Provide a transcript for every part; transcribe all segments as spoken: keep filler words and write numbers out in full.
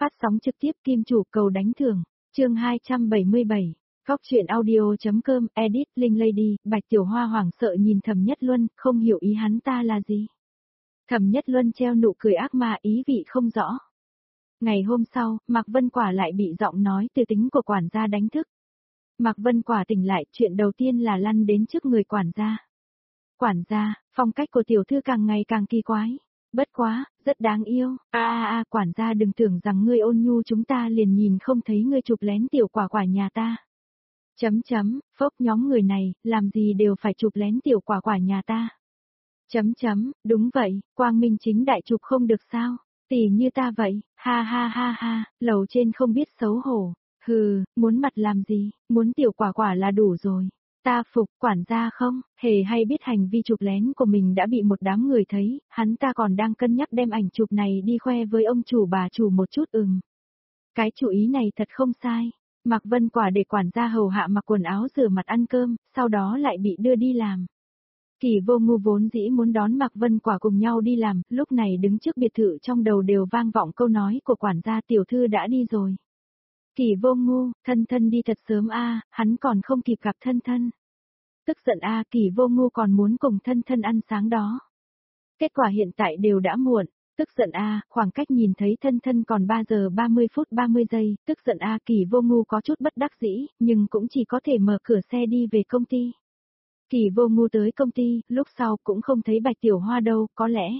Phát sóng trực tiếp Kim Chủ cầu đánh thưởng, chương hai trăm bảy mươi bảy, Góc truyện audio.com, edit, Linh Lady, Bạch Tiểu Hoa hoảng sợ nhìn Thẩm Nhất Luân, không hiểu ý hắn ta là gì. Thẩm Nhất Luân treo nụ cười ác mà ý vị không rõ. Ngày hôm sau, Mạc Vân Quả lại bị giọng nói từ tính của quản gia đánh thức. Mạc Vân Quả tỉnh lại, chuyện đầu tiên là lăn đến trước người quản gia. Quản gia, phong cách của tiểu thư càng ngày càng kỳ quái. Bất quá, rất đáng yêu. A a a, quản gia đừng tưởng rằng ngươi ôn nhu chúng ta liền nhìn không thấy ngươi chụp lén tiểu quả quả nhà ta. Chấm chấm, phốc, nhóm người này, làm gì đều phải chụp lén tiểu quả quả nhà ta. Chấm chấm, đúng vậy, quang minh chính đại chụp không được sao, tỷ như ta vậy, ha ha ha ha, lầu trên không biết xấu hổ, hừ, muốn mặt làm gì, muốn tiểu quả quả là đủ rồi. Ta phục, quản gia không, hề hay biết hành vi chụp lén của mình đã bị một đám người thấy, hắn ta còn đang cân nhắc đem ảnh chụp này đi khoe với ông chủ bà chủ một chút ừm. Cái chủ ý này thật không sai. Mạc Vân Quả để quản gia hầu hạ mặc quần áo rửa mặt ăn cơm, sau đó lại bị đưa đi làm. Kỳ Vô Ngu vốn dĩ muốn đón Mạc Vân Quả cùng nhau đi làm, lúc này đứng trước biệt thự trong đầu đều vang vọng câu nói của quản gia tiểu thư đã đi rồi. Kỳ Vô Ngu, thân thân đi thật sớm a, hắn còn không kịp gặp thân thân. Tức giận a, Kỳ Vô Ngu còn muốn cùng thân thân ăn sáng đó. Kết quả hiện tại đều đã muộn. Tức giận a, khoảng cách nhìn thấy thân thân còn ba giờ ba mươi phút ba mươi giây, tức giận a, Kỳ Vô Ngu có chút bất đắc dĩ, nhưng cũng chỉ có thể mở cửa xe đi về công ty. Kỳ Vô Ngu tới công ty, lúc sau cũng không thấy Bạch Tiểu Hoa đâu, có lẽ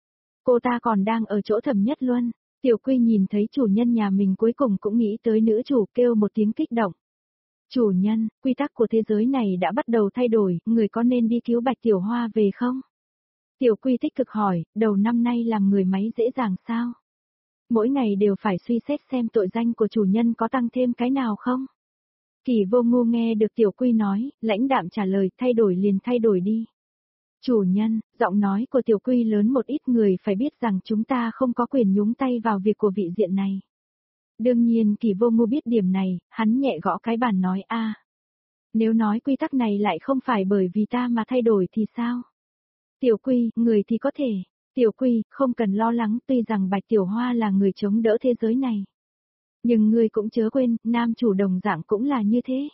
cô ta còn đang ở chỗ Thẩm Nhất Luân. Tiểu Quy nhìn thấy chủ nhân nhà mình cuối cùng cũng nghĩ tới nữ chủ, kêu một tiếng kích động. Chủ nhân, quy tắc của thế giới này đã bắt đầu thay đổi, người có nên đi cứu Bạch Tiểu Hoa về không? Tiểu Quy tích cực hỏi, đầu năm nay làm người máy dễ dàng sao? Mỗi ngày đều phải suy xét xem tội danh của chủ nhân có tăng thêm cái nào không? Kỳ Vô Ngu nghe được Tiểu Quy nói, lãnh đạm trả lời, thay đổi liền thay đổi đi. Chủ nhân, giọng nói của Tiểu Quy lớn một ít, người phải biết rằng chúng ta không có quyền nhúng tay vào việc của vị diện này. Đương nhiên Kỳ Vô Ngu biết điểm này, hắn nhẹ gõ cái bàn nói a. Nếu nói quy tắc này lại không phải bởi vì ta mà thay đổi thì sao? Tiểu Quy, người thì có thể. Tiểu Quy, không cần lo lắng, tuy rằng Bạch Tiểu Hoa là người chống đỡ thế giới này. Nhưng ngươi cũng chớ quên, nam chủ đồng dạng cũng là như thế.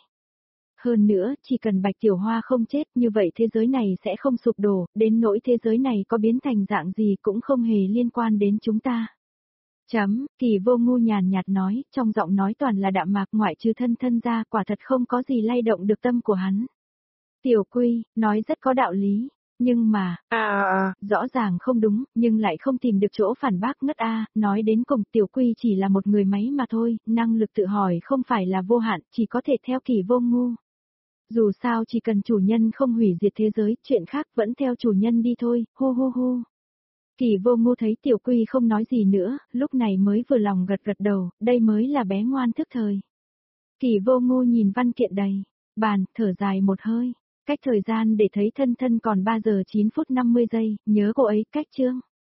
Hơn nữa, chỉ cần Bạch Tiểu Hoa không chết, như vậy thế giới này sẽ không sụp đổ, đến nỗi thế giới này có biến thành dạng gì cũng không hề liên quan đến chúng ta. Chấm, Kỳ Vô Ngu nhàn nhạt nói, trong giọng nói toàn là đạm mạc, ngoại trừ thân thân ra, quả thật không có gì lay động được tâm của hắn. Tiểu Quy, nói rất có đạo lý. Nhưng mà, à, à, rõ ràng không đúng, nhưng lại không tìm được chỗ phản bác ngất a, nói đến cùng Tiểu Quy chỉ là một người máy mà thôi, năng lực tự hỏi không phải là vô hạn, chỉ có thể theo Kỳ Vô Ngu. Dù sao chỉ cần chủ nhân không hủy diệt thế giới, chuyện khác vẫn theo chủ nhân đi thôi, hu hu hu. Kỳ Vô Ngu thấy Tiểu Quy không nói gì nữa, lúc này mới vừa lòng gật gật đầu, đây mới là bé ngoan thức thời. Kỳ Vô Ngu nhìn văn kiện đầy bàn, thở dài một hơi. Cách thời gian để thấy thân thân còn ba giờ chín phút năm mươi giây, nhớ cô ấy, cách chương.